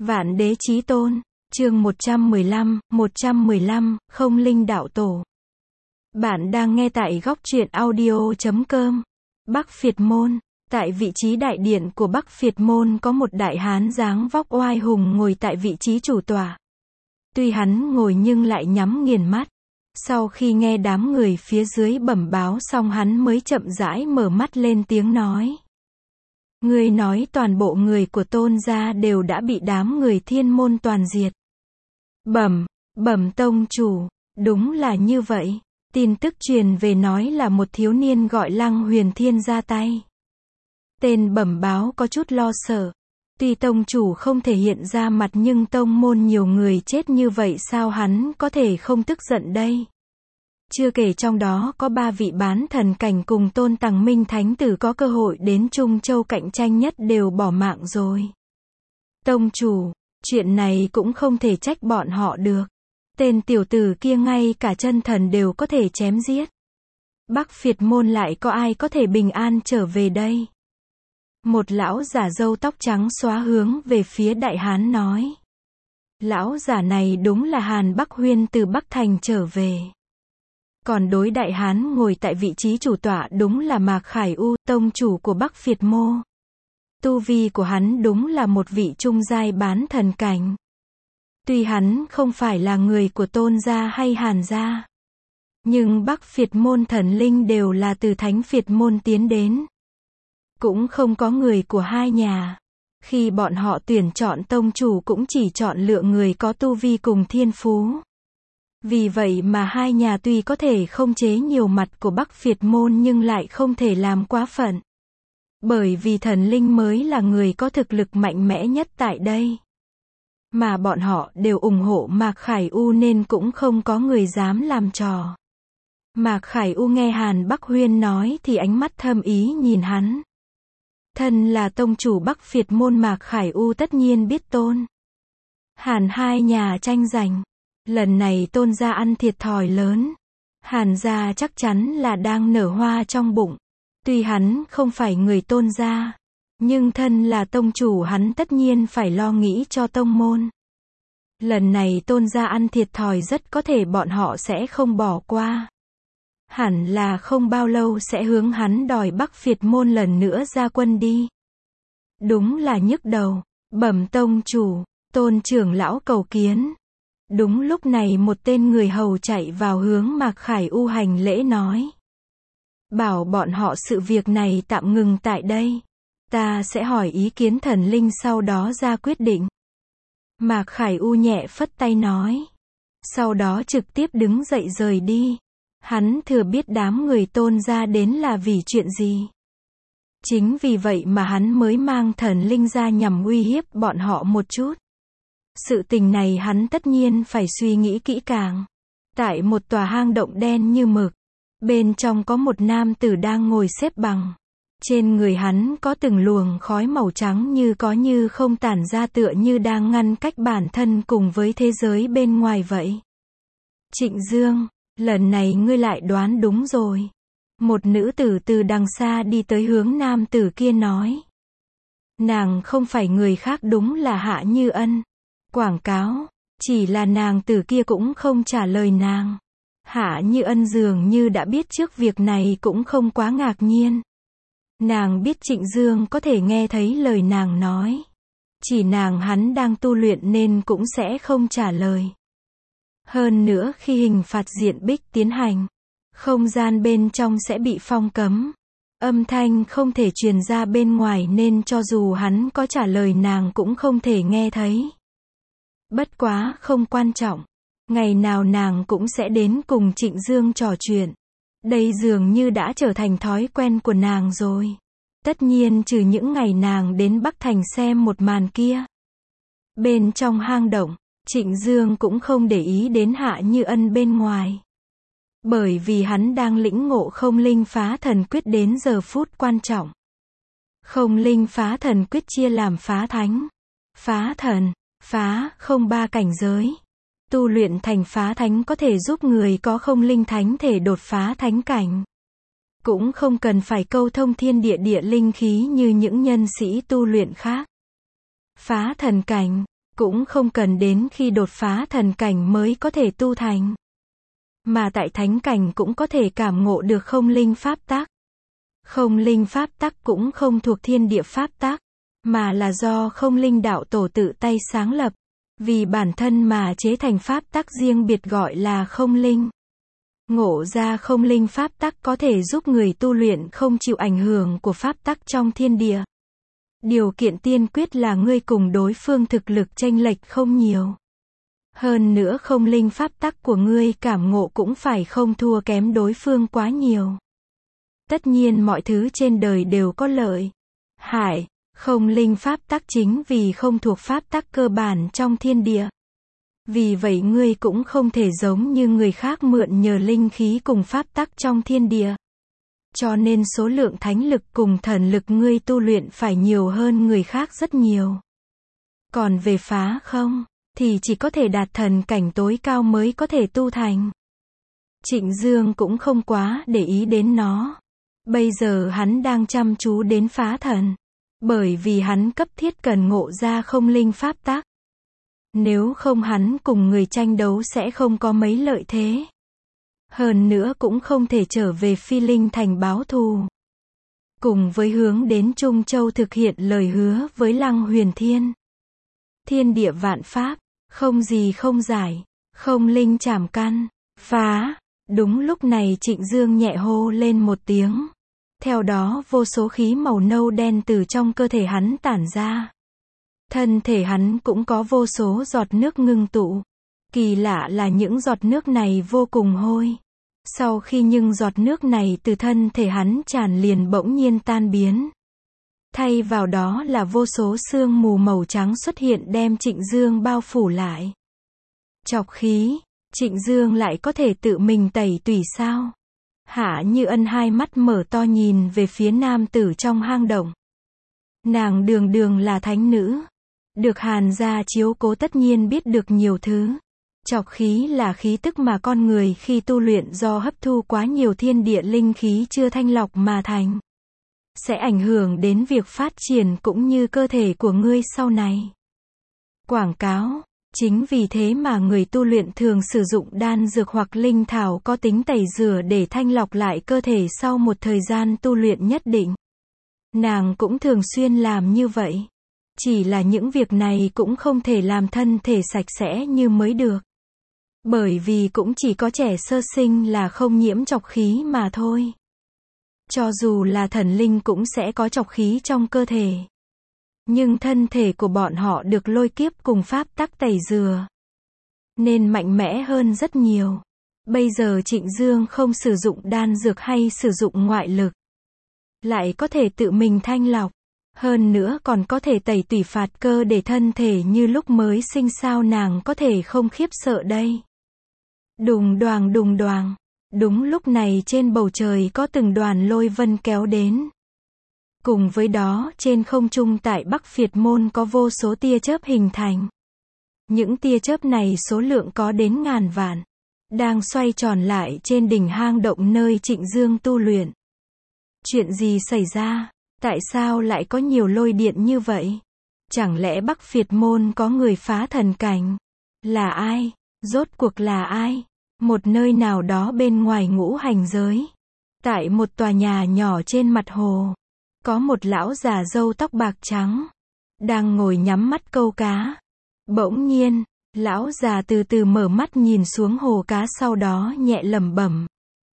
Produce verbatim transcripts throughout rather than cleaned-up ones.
Vạn Đế Chí Tôn, chương một trăm mười lăm, một trăm mười lăm, Không Linh Đạo Tổ. Bạn đang nghe tại góc truyện audio chấm com. Bắc Phiệt Môn, tại vị trí đại điện của Bắc Phiệt Môn có một đại hán dáng vóc oai hùng ngồi tại vị trí chủ tọa. Tuy hắn ngồi nhưng lại nhắm nghiền mắt. Sau khi nghe đám người phía dưới bẩm báo xong hắn mới chậm rãi mở mắt lên tiếng nói. Ngươi nói toàn bộ người của Tôn gia đều đã bị đám người Thiên Môn toàn diệt. Bẩm, bẩm tông chủ, đúng là như vậy. Tin tức truyền về nói là một thiếu niên gọi Lăng Huyền Thiên ra tay. Tên bẩm báo có chút lo sợ. Tuy tông chủ không thể hiện ra mặt nhưng tông môn nhiều người chết như vậy sao hắn có thể không tức giận đây. Chưa kể trong đó có ba vị bán thần cảnh cùng Tôn Tằng Minh Thánh Tử có cơ hội đến Trung Châu cạnh tranh nhất đều bỏ mạng rồi. Tông chủ, chuyện này cũng không thể trách bọn họ được. Tên tiểu tử kia ngay cả chân thần đều có thể chém giết. Bắc Phiệt Môn lại có ai có thể bình an trở về đây? Một lão giả râu tóc trắng xóa hướng về phía đại hán nói. Lão giả này đúng là Hàn Bắc Huyên từ Bắc Thành trở về. Còn đối đại hán ngồi tại vị trí chủ tọa đúng là Mạc Khải U, tông chủ của Bắc Phiệt Mô. Tu vi của hắn đúng là một vị trung giai bán thần cảnh. Tuy hắn không phải là người của Tôn gia hay Hàn gia, nhưng Bắc Phiệt Môn thần linh đều là từ Thánh Phiệt Môn tiến đến. Cũng không có người của hai nhà. Khi bọn họ tuyển chọn tông chủ cũng chỉ chọn lựa người có tu vi cùng thiên phú. Vì vậy mà hai nhà tuy có thể không chế nhiều mặt của Bắc Phiệt Môn nhưng lại không thể làm quá phận. Bởi vì thần linh mới là người có thực lực mạnh mẽ nhất tại đây. Mà bọn họ đều ủng hộ Mạc Khải U nên cũng không có người dám làm trò. Mạc Khải U nghe Hàn Bắc Huyên nói thì ánh mắt thâm ý nhìn hắn. Thân là tông chủ Bắc Phiệt Môn Mạc Khải U tất nhiên biết Tôn Hàn hai nhà tranh giành. Lần này Tôn gia ăn thiệt thòi lớn. Hàn gia chắc chắn là đang nở hoa trong bụng. Tuy hắn không phải người Tôn gia, nhưng thân là tông chủ hắn tất nhiên phải lo nghĩ cho tông môn. Lần này Tôn gia ăn thiệt thòi rất có thể bọn họ sẽ không bỏ qua. Hẳn là không bao lâu sẽ hướng hắn đòi Bắc Phiệt Môn lần nữa ra quân đi. Đúng là nhức đầu. Bẩm tông chủ, Tôn trưởng lão cầu kiến. Đúng lúc này một tên người hầu chạy vào hướng Mạc Khải U hành lễ nói. Bảo bọn họ sự việc này tạm ngừng tại đây. Ta sẽ hỏi ý kiến thần linh sau đó ra quyết định. Mạc Khải U nhẹ phất tay nói. Sau đó trực tiếp đứng dậy rời đi. Hắn thừa biết đám người Tôn gia đến là vì chuyện gì. Chính vì vậy mà hắn mới mang thần linh ra nhằm uy hiếp bọn họ một chút. Sự tình này hắn tất nhiên phải suy nghĩ kỹ càng. Tại một tòa hang động đen như mực, bên trong có một nam tử đang ngồi xếp bằng. Trên người hắn có từng luồng khói màu trắng như có như không tản ra tựa như đang ngăn cách bản thân cùng với thế giới bên ngoài vậy. Trịnh Dương, lần này ngươi lại đoán đúng rồi. Một nữ tử từ đằng xa đi tới hướng nam tử kia nói. Nàng không phải người khác đúng là Hạ Như Ân. Quảng cáo, chỉ là nàng tử kia cũng không trả lời nàng. Hạ Như Ân dường như đã biết trước việc này cũng không quá ngạc nhiên. Nàng biết Trịnh Dương có thể nghe thấy lời nàng nói. Chỉ nàng hắn đang tu luyện nên cũng sẽ không trả lời. Hơn nữa khi hình phạt diện bích tiến hành, không gian bên trong sẽ bị phong cấm. Âm thanh không thể truyền ra bên ngoài nên cho dù hắn có trả lời nàng cũng không thể nghe thấy. Bất quá không quan trọng. Ngày nào nàng cũng sẽ đến cùng Trịnh Dương trò chuyện. Đây dường như đã trở thành thói quen của nàng rồi. Tất nhiên trừ những ngày nàng đến Bắc Thành xem một màn kia. Bên trong hang động, Trịnh Dương cũng không để ý đến Hạ Như Ân bên ngoài. Bởi vì hắn đang lĩnh ngộ không linh phá thần quyết đến giờ phút quan trọng. Không linh phá thần quyết chia làm phá thánh, phá thần, phá không ba cảnh giới. Tu luyện thành phá thánh có thể giúp người có không linh thánh thể đột phá thánh cảnh. Cũng không cần phải câu thông thiên địa địa linh khí như những nhân sĩ tu luyện khác. Phá thần cảnh, cũng không cần đến khi đột phá thần cảnh mới có thể tu thành. Mà tại thánh cảnh cũng có thể cảm ngộ được không linh pháp tắc. Không linh pháp tắc cũng không thuộc thiên địa pháp tắc, mà là do không linh đạo tổ tự tay sáng lập, vì bản thân mà chế thành pháp tắc riêng biệt gọi là không linh. Ngộ ra không linh pháp tắc có thể giúp người tu luyện không chịu ảnh hưởng của pháp tắc trong thiên địa. Điều kiện tiên quyết là ngươi cùng đối phương thực lực chênh lệch không nhiều. Hơn nữa không linh pháp tắc của ngươi cảm ngộ cũng phải không thua kém đối phương quá nhiều. Tất nhiên mọi thứ trên đời đều có lợi, hại. Không linh pháp tắc chính vì không thuộc pháp tắc cơ bản trong thiên địa. Vì vậy ngươi cũng không thể giống như người khác mượn nhờ linh khí cùng pháp tắc trong thiên địa. Cho nên số lượng thánh lực cùng thần lực ngươi tu luyện phải nhiều hơn người khác rất nhiều. Còn về phá không, thì chỉ có thể đạt thần cảnh tối cao mới có thể tu thành. Trịnh Dương cũng không quá để ý đến nó. Bây giờ hắn đang chăm chú đến phá thần. Bởi vì hắn cấp thiết cần ngộ ra không linh pháp tắc. Nếu không hắn cùng người tranh đấu sẽ không có mấy lợi thế. Hơn nữa cũng không thể trở về Phi Linh Thành báo thù. Cùng với hướng đến Trung Châu thực hiện lời hứa với Lăng Huyền Thiên. Thiên địa vạn pháp, không gì không giải, không linh chảm căn, phá. Đúng lúc này Trịnh Dương nhẹ hô lên một tiếng. Theo đó vô số khí màu nâu đen từ trong cơ thể hắn tản ra. Thân thể hắn cũng có vô số giọt nước ngưng tụ. Kỳ lạ là những giọt nước này vô cùng hôi. Sau khi những giọt nước này từ thân thể hắn tràn liền bỗng nhiên tan biến. Thay vào đó là vô số sương mù màu trắng xuất hiện đem Trịnh Dương bao phủ lại. Chọc khí, Trịnh Dương lại có thể tự mình tẩy tủy sao? Hạ Như Ân hai mắt mở to nhìn về phía nam tử trong hang động. Nàng đường đường là thánh nữ. Được Hàn gia chiếu cố tất nhiên biết được nhiều thứ. Chọc khí là khí tức mà con người khi tu luyện do hấp thu quá nhiều thiên địa linh khí chưa thanh lọc mà thành. Sẽ ảnh hưởng đến việc phát triển cũng như cơ thể của ngươi sau này. Quảng cáo. Chính vì thế mà người tu luyện thường sử dụng đan dược hoặc linh thảo có tính tẩy rửa để thanh lọc lại cơ thể sau một thời gian tu luyện nhất định. Nàng cũng thường xuyên làm như vậy. Chỉ là những việc này cũng không thể làm thân thể sạch sẽ như mới được. Bởi vì cũng chỉ có trẻ sơ sinh là không nhiễm chọc khí mà thôi. Cho dù là thần linh cũng sẽ có chọc khí trong cơ thể. Nhưng thân thể của bọn họ được lôi kiếp cùng pháp tắc tẩy rửa. Nên mạnh mẽ hơn rất nhiều. Bây giờ Trịnh Dương không sử dụng đan dược hay sử dụng ngoại lực. Lại có thể tự mình thanh lọc. Hơn nữa còn có thể tẩy tủy phạt cơ để thân thể như lúc mới sinh sao nàng có thể không khiếp sợ đây. Đùng đoàng đùng đoàng. Đúng lúc này trên bầu trời có từng đoàn lôi vân kéo đến. Cùng với đó trên không trung tại Bắc Phiệt Môn có vô số tia chớp hình thành. Những tia chớp này số lượng có đến ngàn vạn. Đang xoay tròn lại trên đỉnh hang động nơi Trịnh Dương tu luyện. Chuyện gì xảy ra? Tại sao lại có nhiều lôi điện như vậy? Chẳng lẽ Bắc Phiệt Môn có người phá thần cảnh? Là ai? Rốt cuộc là ai? Một nơi nào đó bên ngoài ngũ hành giới. Tại một tòa nhà nhỏ trên mặt hồ. Có một lão già râu tóc bạc trắng. Đang ngồi nhắm mắt câu cá. Bỗng nhiên, lão già từ từ mở mắt nhìn xuống hồ cá sau đó nhẹ lẩm bẩm.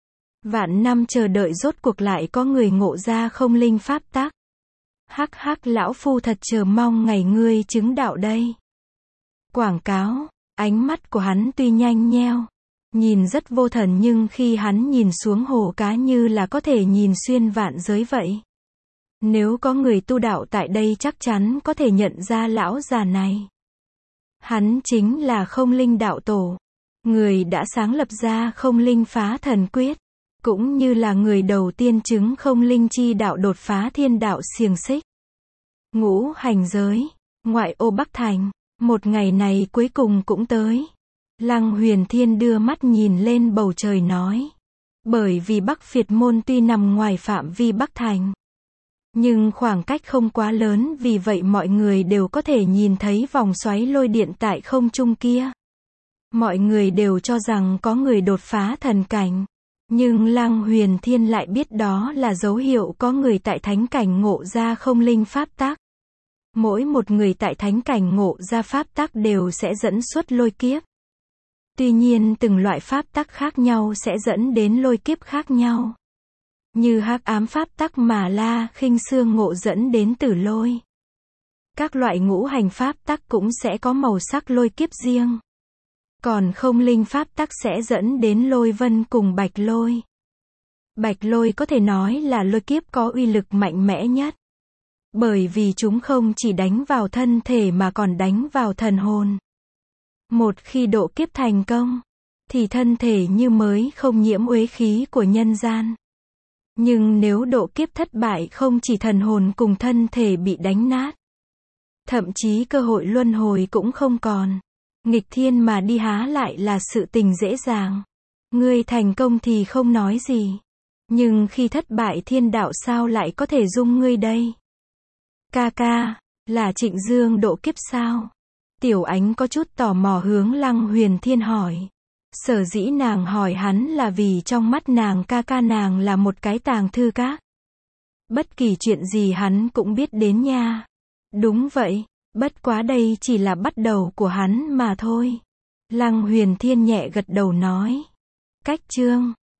Vạn năm chờ đợi rốt cuộc lại có người ngộ ra không linh pháp tắc. Hắc hắc lão phu thật chờ mong ngày ngươi chứng đạo đây. Quảng cáo, ánh mắt của hắn tuy nhanh nheo. Nhìn rất vô thần nhưng khi hắn nhìn xuống hồ cá như là có thể nhìn xuyên vạn giới vậy. Nếu có người tu đạo tại đây chắc chắn có thể nhận ra lão già này. Hắn chính là không linh đạo tổ. Người đã sáng lập ra không linh phá thần quyết. Cũng như là người đầu tiên chứng không linh chi đạo đột phá thiên đạo xiềng xích. Ngũ hành giới, ngoại ô Bắc Thành. Một ngày này cuối cùng cũng tới. Lăng Huyền Thiên đưa mắt nhìn lên bầu trời nói. Bởi vì Bắc Phiệt Môn tuy nằm ngoài phạm vi Bắc Thành. Nhưng khoảng cách không quá lớn, vì vậy mọi người đều có thể nhìn thấy vòng xoáy lôi điện tại không trung kia. Mọi người đều cho rằng có người đột phá thần cảnh. Nhưng Lăng Huyền Thiên lại biết đó là dấu hiệu có người tại thánh cảnh ngộ ra không linh pháp tắc. Mỗi một người tại thánh cảnh ngộ ra pháp tắc đều sẽ dẫn xuất lôi kiếp. Tuy nhiên từng loại pháp tắc khác nhau sẽ dẫn đến lôi kiếp khác nhau. Như hắc ám pháp tắc mà La Khinh Xương ngộ dẫn đến tử lôi. Các loại ngũ hành pháp tắc cũng sẽ có màu sắc lôi kiếp riêng. Còn không linh pháp tắc sẽ dẫn đến lôi vân cùng bạch lôi. Bạch lôi có thể nói là lôi kiếp có uy lực mạnh mẽ nhất. Bởi vì chúng không chỉ đánh vào thân thể mà còn đánh vào thần hồn. Một khi độ kiếp thành công, thì thân thể như mới không nhiễm uế khí của nhân gian. Nhưng nếu độ kiếp thất bại, không chỉ thần hồn cùng thân thể bị đánh nát, thậm chí cơ hội luân hồi cũng không còn. Nghịch thiên mà đi há lại là sự tình dễ dàng. Ngươi thành công thì không nói gì. Nhưng khi thất bại thiên đạo sao lại có thể dung ngươi đây? Ca ca, là Trịnh Dương độ kiếp sao? Tiểu Ánh có chút tò mò hướng Lăng Huyền Thiên hỏi. Sở dĩ nàng hỏi hắn là vì trong mắt nàng ca ca nàng là một cái tàng thư các. Bất kỳ chuyện gì hắn cũng biết đến nha. Đúng vậy, bất quá đây chỉ là bắt đầu của hắn mà thôi. Lăng Huyền Thiên nhẹ gật đầu nói. Cách chương